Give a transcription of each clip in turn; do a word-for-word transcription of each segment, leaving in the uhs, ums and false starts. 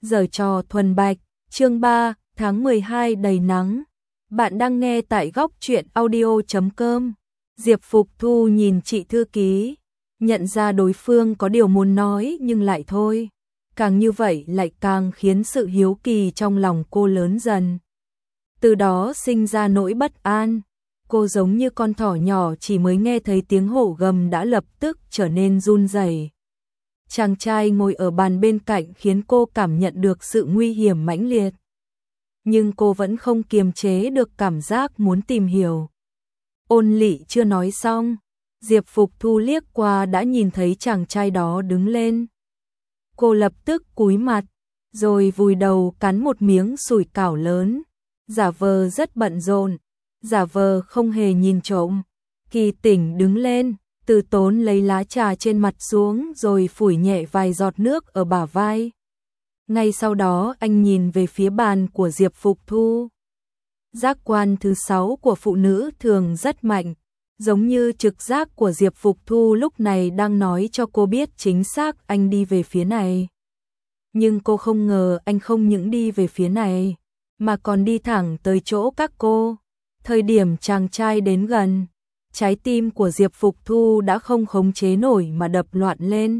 Giở trò thuần bạch, chương ba, tháng mười hai đầy nắng. Bạn đang nghe tại góc truyện audio chấm com. Diệp Phục Thu nhìn chị thư ký, nhận ra đối phương có điều muốn nói nhưng lại thôi. Càng như vậy lại càng khiến sự hiếu kỳ trong lòng cô lớn dần. Từ đó sinh ra nỗi bất an. Cô giống như con thỏ nhỏ chỉ mới nghe thấy tiếng hổ gầm đã lập tức trở nên run rẩy. Chàng trai ngồi ở bàn bên cạnh khiến cô cảm nhận được sự nguy hiểm mãnh liệt. Nhưng cô vẫn không kiềm chế được cảm giác muốn tìm hiểu. Ôn Lị chưa nói xong, Diệp Phục Thu liếc qua đã nhìn thấy chàng trai đó đứng lên. Cô lập tức cúi mặt, rồi vùi đầu cắn một miếng sủi cảo lớn, giả vờ rất bận rộn, giả vờ không hề nhìn trộm. Kỳ Tỉnh đứng lên, từ tốn lấy lá trà trên mặt xuống rồi phủi nhẹ vài giọt nước ở bả vai. Ngay sau đó anh nhìn về phía bàn của Diệp Phục Thu. Giác quan thứ sáu của phụ nữ thường rất mạnh, giống như trực giác của Diệp Phục Thu lúc này đang nói cho cô biết chính xác anh đi về phía này. Nhưng cô không ngờ anh không những đi về phía này, mà còn đi thẳng tới chỗ các cô. Thời điểm chàng trai đến gần, trái tim của Diệp Phục Thu đã không khống chế nổi mà đập loạn lên.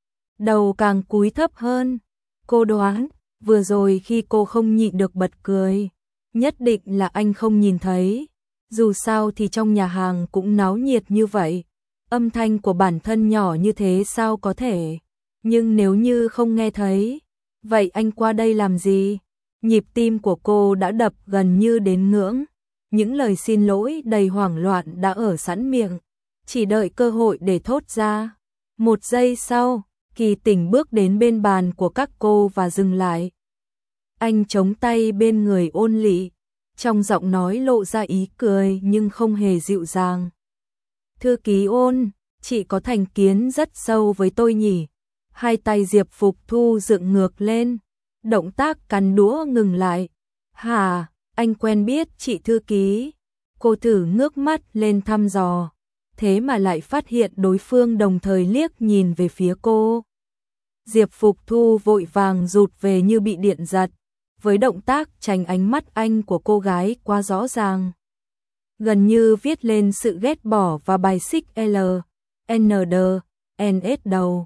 Đầu càng cúi thấp hơn. Cô đoán, vừa rồi khi cô không nhịn được bật cười, nhất định là anh không nhìn thấy. Dù sao thì trong nhà hàng cũng náo nhiệt như vậy, âm thanh của bản thân nhỏ như thế sao có thể. Nhưng nếu như không nghe thấy, vậy anh qua đây làm gì? Nhịp tim của cô đã đập gần như đến ngưỡng. Những lời xin lỗi đầy hoảng loạn đã ở sẵn miệng, chỉ đợi cơ hội để thốt ra. Một giây sau, Kỳ Tỉnh bước đến bên bàn của các cô và dừng lại. Anh chống tay bên người Ôn Lị, trong giọng nói lộ ra ý cười nhưng không hề dịu dàng. Thư ký Ôn, chị có thành kiến rất sâu với tôi nhỉ? Hai tay Diệp Phục Thu dựng ngược lên, động tác cắn đũa ngừng lại. Hả, anh quen biết chị thư ký? Cô thử ngước mắt lên thăm dò, thế mà lại phát hiện đối phương đồng thời liếc nhìn về phía cô. Diệp Phục Thu vội vàng rụt về như bị điện giật, với động tác tránh ánh mắt anh của cô gái quá rõ ràng. Gần như viết lên sự ghét bỏ và bài xích L, N D, N S đầu.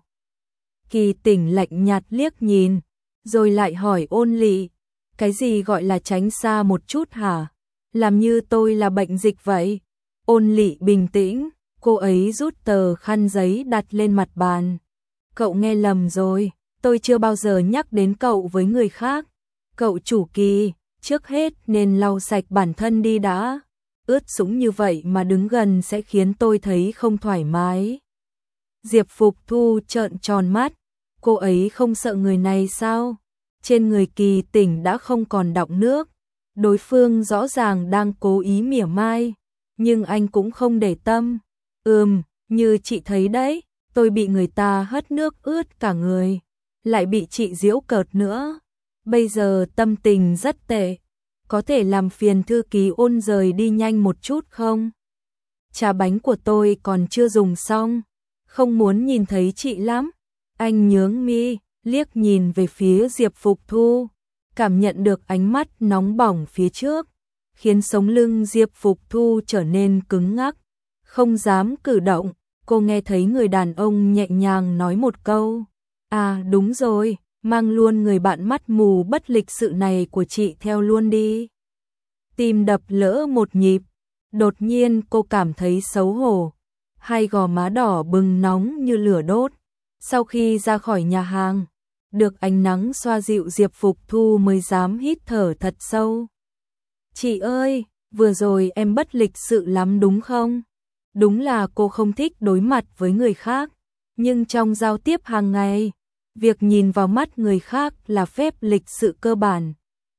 Kỳ Tỉnh lạnh nhạt liếc nhìn, rồi lại hỏi Ôn Lị, cái gì gọi là tránh xa một chút hả? Làm như tôi là bệnh dịch vậy. Ôn Lị bình tĩnh, cô ấy rút tờ khăn giấy đặt lên mặt bàn. Cậu nghe lầm rồi, tôi chưa bao giờ nhắc đến cậu với người khác. Cậu chủ Kỳ, trước hết nên lau sạch bản thân đi đã. Ướt sũng như vậy mà đứng gần sẽ khiến tôi thấy không thoải mái. Diệp Phục Thu trợn tròn mắt, cô ấy không sợ người này sao? Trên người Kỳ Tỉnh đã không còn đọng nước. Đối phương rõ ràng đang cố ý mỉa mai, nhưng anh cũng không để tâm. Ừm, như chị thấy đấy, tôi bị người ta hất nước ướt cả người, lại bị chị giễu cợt nữa. Bây giờ tâm tình rất tệ, có thể làm phiền thư ký Ôn rời đi nhanh một chút không? Trà bánh của tôi còn chưa dùng xong, không muốn nhìn thấy chị lắm. Anh nhướng mi, liếc nhìn về phía Diệp Phục Thu, cảm nhận được ánh mắt nóng bỏng phía trước, khiến sống lưng Diệp Phục Thu trở nên cứng ngắc, không dám cử động. Cô nghe thấy người đàn ông nhẹ nhàng nói một câu, à đúng rồi, mang luôn người bạn mắt mù bất lịch sự này của chị theo luôn đi. Tim đập lỡ một nhịp, đột nhiên cô cảm thấy xấu hổ, hai gò má đỏ bừng nóng như lửa đốt. Sau khi ra khỏi nhà hàng, được ánh nắng xoa dịu Diệp Phục Thu mới dám hít thở thật sâu. Chị ơi, vừa rồi em bất lịch sự lắm đúng không? Đúng là cô không thích đối mặt với người khác, nhưng trong giao tiếp hàng ngày, việc nhìn vào mắt người khác là phép lịch sự cơ bản.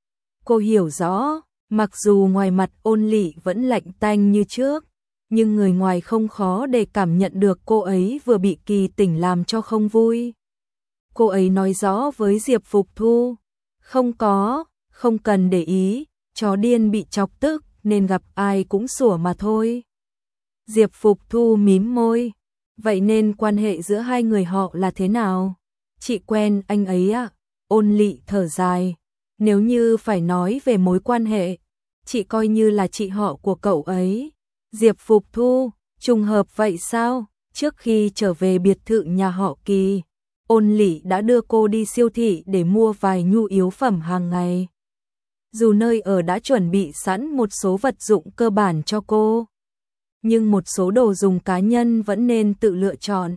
Cô hiểu rõ, mặc dù ngoài mặt Ôn Lị vẫn lạnh tanh như trước, nhưng người ngoài không khó để cảm nhận được cô ấy vừa bị Kỳ Tỉnh làm cho không vui. Cô ấy nói rõ với Diệp Phục Thu, không có, không cần để ý, chó điên bị chọc tức nên gặp ai cũng sủa mà thôi. Diệp Phục Thu mím môi, vậy nên quan hệ giữa hai người họ là thế nào? Chị quen anh ấy à? Ôn Lị thở dài, nếu như phải nói về mối quan hệ, chị coi như là chị họ của cậu ấy. Diệp Phục Thu, trùng hợp vậy sao? Trước khi trở về biệt thự nhà họ Kỳ, Ôn Lị đã đưa cô đi siêu thị để mua vài nhu yếu phẩm hàng ngày. Dù nơi ở đã chuẩn bị sẵn một số vật dụng cơ bản cho cô, nhưng một số đồ dùng cá nhân vẫn nên tự lựa chọn.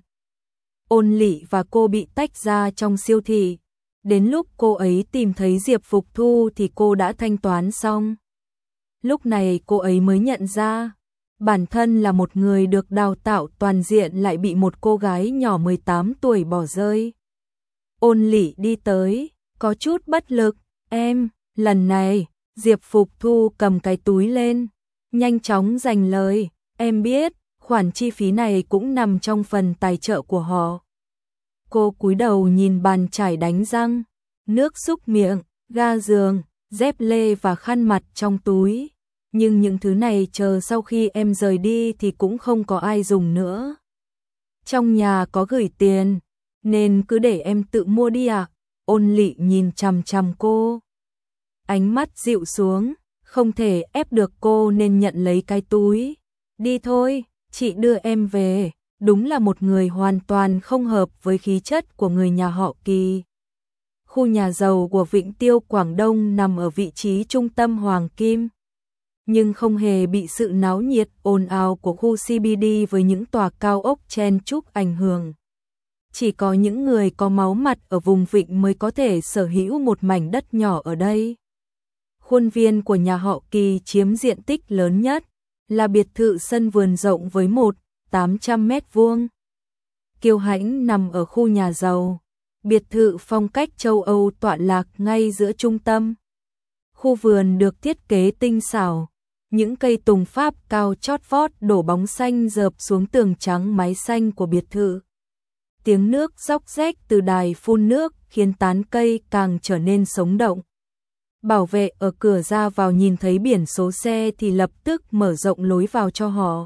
Ôn Lị và cô bị tách ra trong siêu thị. Đến lúc cô ấy tìm thấy Diệp Phục Thu thì cô đã thanh toán xong. Lúc này cô ấy mới nhận ra, bản thân là một người được đào tạo toàn diện lại bị một cô gái nhỏ mười tám tuổi bỏ rơi. Ôn Lị đi tới, có chút bất lực, em, lần này, Diệp Phục Thu cầm cái túi lên, nhanh chóng dành lời, em biết, khoản chi phí này cũng nằm trong phần tài trợ của họ. Cô cúi đầu nhìn bàn chải đánh răng, nước súc miệng, ga giường, dép lê và khăn mặt trong túi. Nhưng những thứ này chờ sau khi em rời đi thì cũng không có ai dùng nữa. Trong nhà có gửi tiền, nên cứ để em tự mua đi ạ. À? Ôn Lị nhìn chằm chằm cô. Ánh mắt dịu xuống, không thể ép được cô nên nhận lấy cái túi. Đi thôi, chị đưa em về. Đúng là một người hoàn toàn không hợp với khí chất của người nhà họ Kỳ. Khu nhà giàu của Vĩnh Tiêu Quảng Đông nằm ở vị trí trung tâm Hoàng Kim, nhưng không hề bị sự náo nhiệt ồn ào của khu xê bê đê với những tòa cao ốc chen chúc ảnh hưởng. Chỉ có những người có máu mặt ở vùng vịnh mới có thể sở hữu một mảnh đất nhỏ ở đây. Khuôn viên của nhà họ Kỳ chiếm diện tích lớn nhất, là biệt thự sân vườn rộng với một nghìn tám trăm mét vuông. Kiêu hãnh nằm ở khu nhà giàu, biệt thự phong cách châu Âu tọa lạc ngay giữa trung tâm. Khu vườn được thiết kế tinh xảo, những cây tùng Pháp cao chót vót đổ bóng xanh rợp xuống tường trắng mái xanh của biệt thự. Tiếng nước róc rách từ đài phun nước khiến tán cây càng trở nên sống động. Bảo vệ ở cửa ra vào nhìn thấy biển số xe thì lập tức mở rộng lối vào cho họ.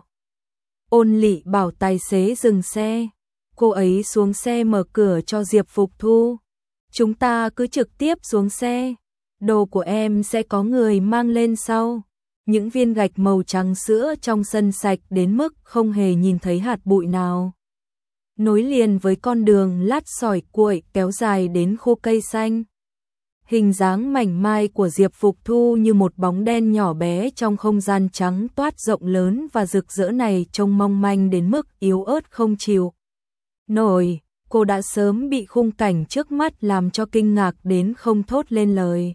Ôn Lị bảo tài xế dừng xe. Cô ấy xuống xe mở cửa cho Diệp Phục Thu. Chúng ta cứ trực tiếp xuống xe. Đồ của em sẽ có người mang lên sau. Những viên gạch màu trắng sữa trong sân sạch đến mức không hề nhìn thấy hạt bụi nào. Nối liền với con đường lát sỏi cuội kéo dài đến khu cây xanh. Hình dáng mảnh mai của Diệp Phục Thu như một bóng đen nhỏ bé trong không gian trắng toát rộng lớn và rực rỡ này trông mong manh đến mức yếu ớt không chịu nổi. Cô đã sớm bị khung cảnh trước mắt làm cho kinh ngạc đến không thốt lên lời.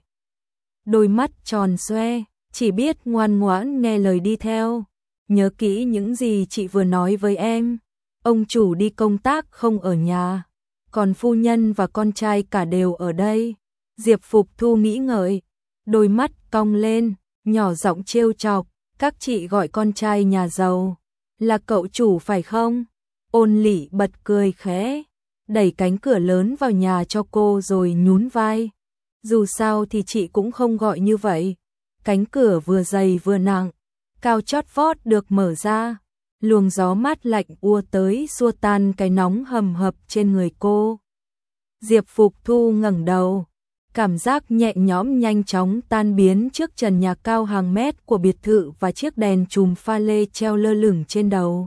Đôi mắt tròn xoe, chỉ biết ngoan ngoãn nghe lời đi theo. Nhớ kỹ những gì chị vừa nói với em. Ông chủ đi công tác không ở nhà, còn phu nhân và con trai cả đều ở đây. Diệp Phục Thu nghĩ ngợi, đôi mắt cong lên, nhỏ giọng trêu chọc, các chị gọi con trai nhà giàu là cậu chủ phải không? Ôn Lị bật cười khẽ, đẩy cánh cửa lớn vào nhà cho cô rồi nhún vai. Dù sao thì chị cũng không gọi như vậy. Cánh cửa vừa dày vừa nặng, cao chót vót được mở ra. Luồng gió mát lạnh ùa tới xua tan cái nóng hầm hập trên người cô. Diệp Phục Thu ngẩng đầu, cảm giác nhẹ nhõm nhanh chóng tan biến trước trần nhà cao hàng mét của biệt thự và chiếc đèn chùm pha lê treo lơ lửng trên đầu.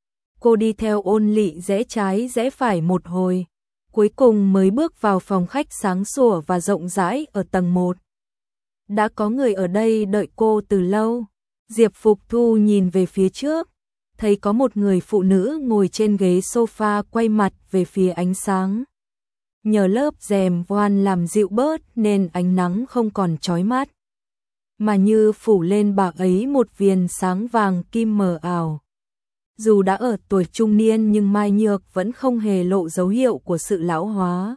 Cô đi theo Ôn Lị rẽ trái rẽ phải một hồi, cuối cùng mới bước vào phòng khách sáng sủa và rộng rãi ở tầng một. Đã có người ở đây đợi cô từ lâu. Diệp Phục Thu nhìn về phía trước, thấy có một người phụ nữ ngồi trên ghế sofa quay mặt về phía ánh sáng. Nhờ lớp rèm voan làm dịu bớt nên ánh nắng không còn chói mắt, mà như phủ lên bà ấy một viền sáng vàng kim mờ ảo. Dù đã ở tuổi trung niên nhưng Mai Nhược vẫn không hề lộ dấu hiệu của sự lão hóa.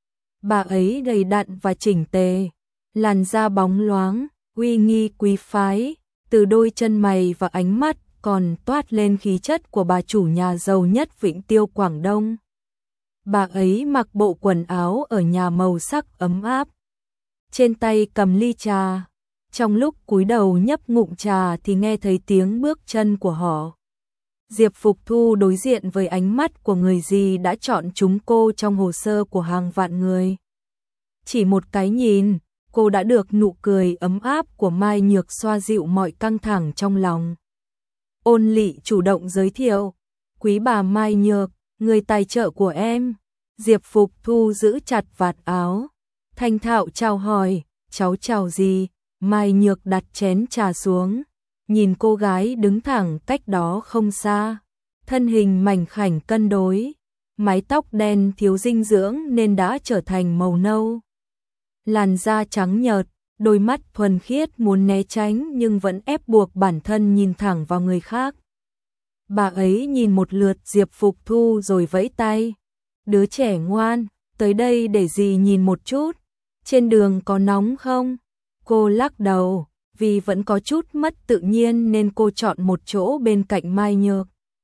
Bà ấy đầy đặn và chỉnh tề, làn da bóng loáng, uy nghi quý phái, từ đôi chân mày và ánh mắt còn toát lên khí chất của bà chủ nhà giàu nhất Vĩnh Tiêu Quảng Đông. Bà ấy mặc bộ quần áo ở nhà màu sắc ấm áp, trên tay cầm ly trà. Trong lúc cúi đầu nhấp ngụm trà thì nghe thấy tiếng bước chân của họ. Diệp Phục Thu đối diện với ánh mắt của người gì đã chọn chúng cô trong hồ sơ của hàng vạn người. Chỉ một cái nhìn, cô đã được nụ cười ấm áp của Mai Nhược xoa dịu mọi căng thẳng trong lòng. Ôn Lị chủ động giới thiệu, quý bà Mai Nhược, người tài trợ của em. Diệp Phục Thu giữ chặt vạt áo, thanh thạo chào hỏi, cháu chào gì? Mai Nhược đặt chén trà xuống, nhìn cô gái đứng thẳng cách đó không xa. Thân hình mảnh khảnh cân đối, mái tóc đen thiếu dinh dưỡng nên đã trở thành màu nâu. Làn da trắng nhợt, đôi mắt thuần khiết muốn né tránh nhưng vẫn ép buộc bản thân nhìn thẳng vào người khác. Bà ấy nhìn một lượt Diệp Phục Thu rồi vẫy tay. Đứa trẻ ngoan, tới đây để dì nhìn một chút. Trên đường có nóng không? Cô lắc đầu, vì vẫn có chút mất tự nhiên nên cô chọn một chỗ bên cạnh Mai Nhược.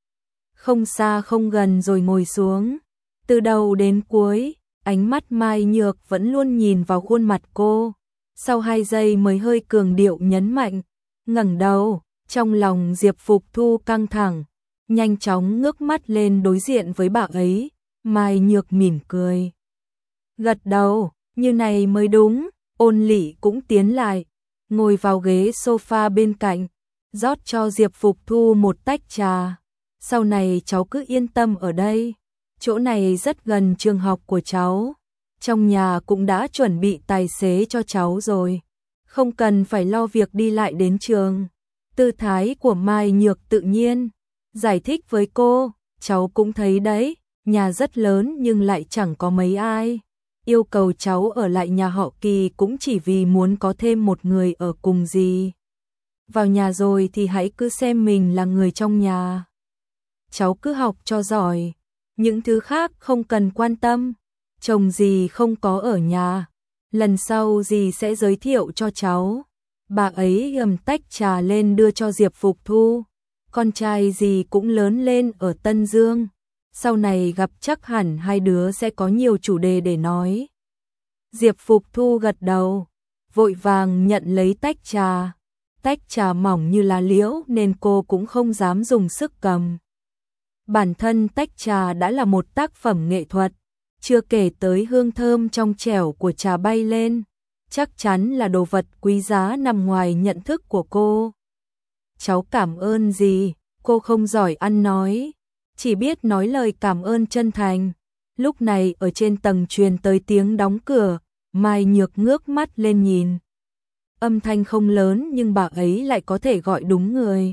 Không xa không gần rồi ngồi xuống. Từ đầu đến cuối, ánh mắt Mai Nhược vẫn luôn nhìn vào khuôn mặt cô. Sau hai giây mới hơi cường điệu nhấn mạnh, ngẩng đầu, trong lòng Diệp Phục Thu căng thẳng, nhanh chóng ngước mắt lên đối diện với bà ấy. Mai Nhược mỉm cười, gật đầu, như này mới đúng. Ôn Lị cũng tiến lại, ngồi vào ghế sofa bên cạnh, rót cho Diệp Phục Thu một tách trà. Sau này cháu cứ yên tâm ở đây, chỗ này rất gần trường học của cháu. Trong nhà cũng đã chuẩn bị tài xế cho cháu rồi, không cần phải lo việc đi lại đến trường. Tư thái của Mai Nhược tự nhiên, giải thích với cô, cháu cũng thấy đấy, nhà rất lớn nhưng lại chẳng có mấy ai. Yêu cầu cháu ở lại nhà họ Kỳ cũng chỉ vì muốn có thêm một người ở cùng dì. Vào nhà rồi thì hãy cứ xem mình là người trong nhà. Cháu cứ học cho giỏi, những thứ khác không cần quan tâm. Chồng dì không có ở nhà, lần sau dì sẽ giới thiệu cho cháu. Bà ấy gầm tách trà lên đưa cho Diệp Phục Thu. Con trai dì cũng lớn lên ở Tân Dương, sau này gặp chắc hẳn hai đứa sẽ có nhiều chủ đề để nói. Diệp Phục Thu gật đầu, vội vàng nhận lấy tách trà. Tách trà mỏng như lá liễu nên cô cũng không dám dùng sức cầm. Bản thân tách trà đã là một tác phẩm nghệ thuật, chưa kể tới hương thơm trong trẻo của trà bay lên, chắc chắn là đồ vật quý giá nằm ngoài nhận thức của cô. Cháu cảm ơn dì, cô không giỏi ăn nói, chỉ biết nói lời cảm ơn chân thành. Lúc này ở trên tầng truyền tới tiếng đóng cửa, Mai Nhược ngước mắt lên nhìn. Âm thanh không lớn nhưng bà ấy lại có thể gọi đúng người.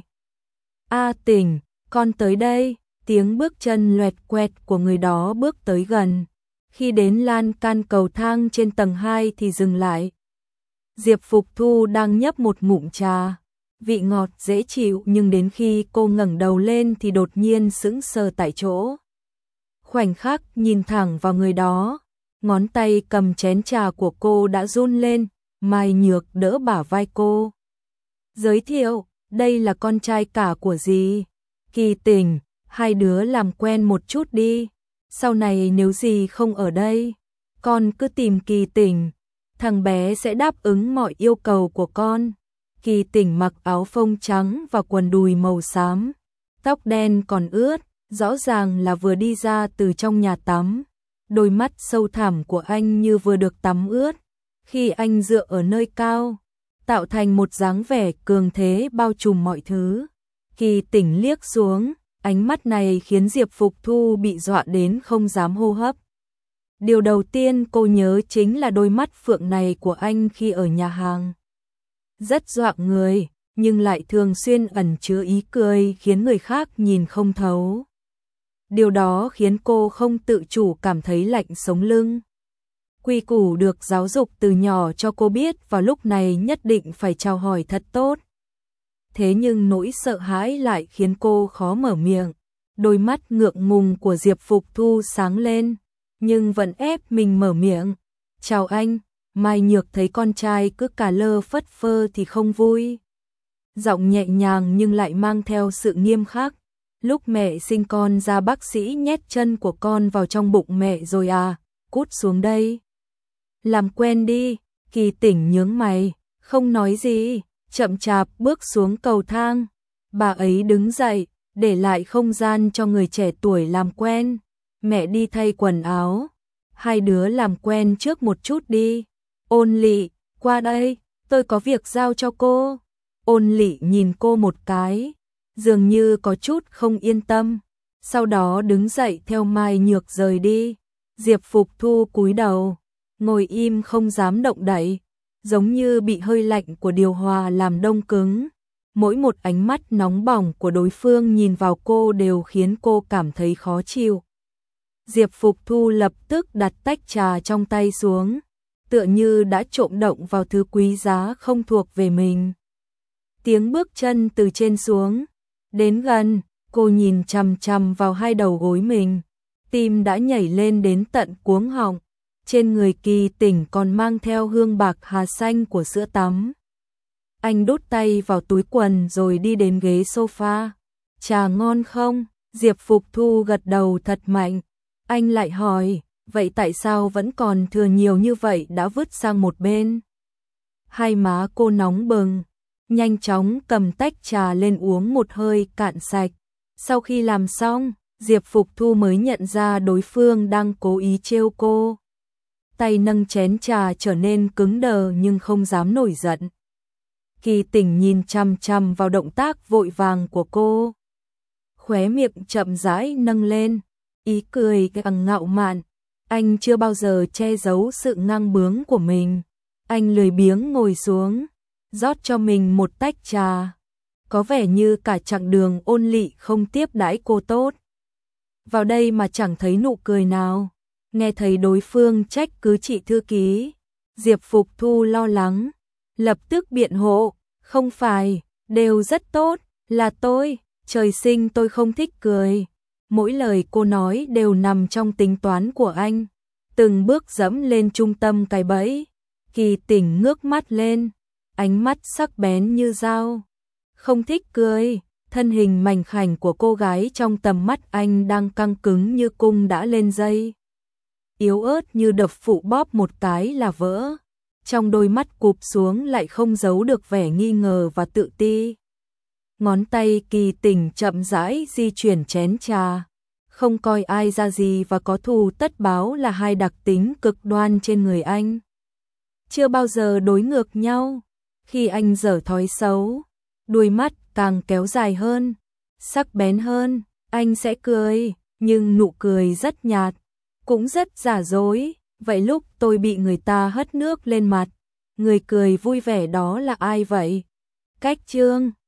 A Tỉnh, con tới đây. Tiếng bước chân loẹt quẹt của người đó bước tới gần. Khi đến lan can cầu thang trên tầng hai thì dừng lại. Diệp Phục Thu đang nhấp một ngụm trà, vị ngọt dễ chịu, nhưng đến khi cô ngẩng đầu lên thì đột nhiên sững sờ tại chỗ. Khoảnh khắc nhìn thẳng vào người đó, ngón tay cầm chén trà của cô đã run lên. Mai Nhược đỡ bả vai cô. Giới thiệu, đây là con trai cả của dì, Kỳ Tỉnh. Hai đứa làm quen một chút đi, sau này nếu dì không ở đây, con cứ tìm Kỳ Tỉnh, thằng bé sẽ đáp ứng mọi yêu cầu của con. Kỳ Tỉnh mặc áo phông trắng và quần đùi màu xám, tóc đen còn ướt, rõ ràng là vừa đi ra từ trong nhà tắm. Đôi mắt sâu thẳm của anh như vừa được tắm ướt, khi anh dựa ở nơi cao, tạo thành một dáng vẻ cường thế bao trùm mọi thứ. Kỳ Tỉnh liếc xuống, ánh mắt này khiến Diệp Phục Thu bị dọa đến không dám hô hấp. Điều đầu tiên cô nhớ chính là đôi mắt phượng này của anh khi ở nhà hàng. Rất dọa người, nhưng lại thường xuyên ẩn chứa ý cười khiến người khác nhìn không thấu. Điều đó khiến cô không tự chủ cảm thấy lạnh sống lưng. Quy củ được giáo dục từ nhỏ cho cô biết vào lúc này nhất định phải chào hỏi thật tốt. Thế nhưng nỗi sợ hãi lại khiến cô khó mở miệng. Đôi mắt ngượng ngùng của Diệp Phục Thu sáng lên, nhưng vẫn ép mình mở miệng. Chào anh. Mai Nhược thấy con trai cứ cà lơ phất phơ thì không vui. Giọng nhẹ nhàng nhưng lại mang theo sự nghiêm khắc. Lúc mẹ sinh con ra bác sĩ nhét chân của con vào trong bụng mẹ rồi à, cút xuống đây. Làm quen đi. Kỳ Tỉnh nhướng mày, không nói gì, chậm chạp bước xuống cầu thang. Bà ấy đứng dậy, để lại không gian cho người trẻ tuổi làm quen. Mẹ đi thay quần áo. hai đứa làm quen trước một chút đi. Ôn Lị, qua đây, tôi có việc giao cho cô. Ôn Lị nhìn cô một cái, dường như có chút không yên tâm, sau đó đứng dậy theo Mai Nhược rời đi. Diệp Phục Thu cúi đầu, ngồi im không dám động đậy, giống như bị hơi lạnh của điều hòa làm đông cứng. Mỗi một ánh mắt nóng bỏng của đối phương nhìn vào cô đều khiến cô cảm thấy khó chịu. Diệp Phục Thu lập tức đặt tách trà trong tay xuống, tựa như đã trộm động vào thứ quý giá không thuộc về mình. Tiếng bước chân từ trên xuống, đến gần, cô nhìn chằm chằm vào hai đầu gối mình, tim đã nhảy lên đến tận cuống họng. Trên người Kỳ Tỉnh còn mang theo hương bạc hà xanh của sữa tắm. Anh đút tay vào túi quần rồi đi đến ghế sofa. Trà ngon không? Diệp Phục Thu gật đầu thật mạnh. Anh lại hỏi, vậy tại sao vẫn còn thừa nhiều như vậy đã vứt sang một bên? Hai má cô nóng bừng, nhanh chóng cầm tách trà lên uống một hơi cạn sạch. Sau khi làm xong, Diệp Phục Thu mới nhận ra đối phương đang cố ý trêu cô. Tay nâng chén trà trở nên cứng đờ nhưng không dám nổi giận. Kỳ Tỉnh nhìn chằm chằm vào động tác vội vàng của cô. Khóe miệng chậm rãi nâng lên, ý cười càng ngạo mạn. Anh chưa bao giờ che giấu sự ngang bướng của mình. Anh lười biếng ngồi xuống, rót cho mình một tách trà. Có vẻ như cả chặng đường Ôn Lị không tiếp đãi cô tốt. Vào đây mà chẳng thấy nụ cười nào. Nghe thấy đối phương trách cứ chị thư ký, Diệp Phục Thu lo lắng, lập tức biện hộ, không phải, đều rất tốt, là tôi, trời sinh tôi không thích cười. Mỗi lời cô nói đều nằm trong tính toán của anh, từng bước dẫm lên trung tâm cái bẫy. Kỳ Tỉnh ngước mắt lên, ánh mắt sắc bén như dao. Không thích cười, thân hình mảnh khảnh của cô gái trong tầm mắt anh đang căng cứng như cung đã lên dây. Yếu ớt như đập phụ bóp một cái là vỡ. Trong đôi mắt cụp xuống lại không giấu được vẻ nghi ngờ và tự ti. Ngón tay Kỳ Tỉnh chậm rãi di chuyển chén trà. Không coi ai ra gì và có thù tất báo là hai đặc tính cực đoan trên người anh. Chưa bao giờ đối ngược nhau. Khi anh dở thói xấu, đuôi mắt càng kéo dài hơn, sắc bén hơn, anh sẽ cười, nhưng nụ cười rất nhạt, cũng rất giả dối. Vậy lúc tôi bị người ta hất nước lên mặt, người cười vui vẻ đó là ai vậy? Cách Trương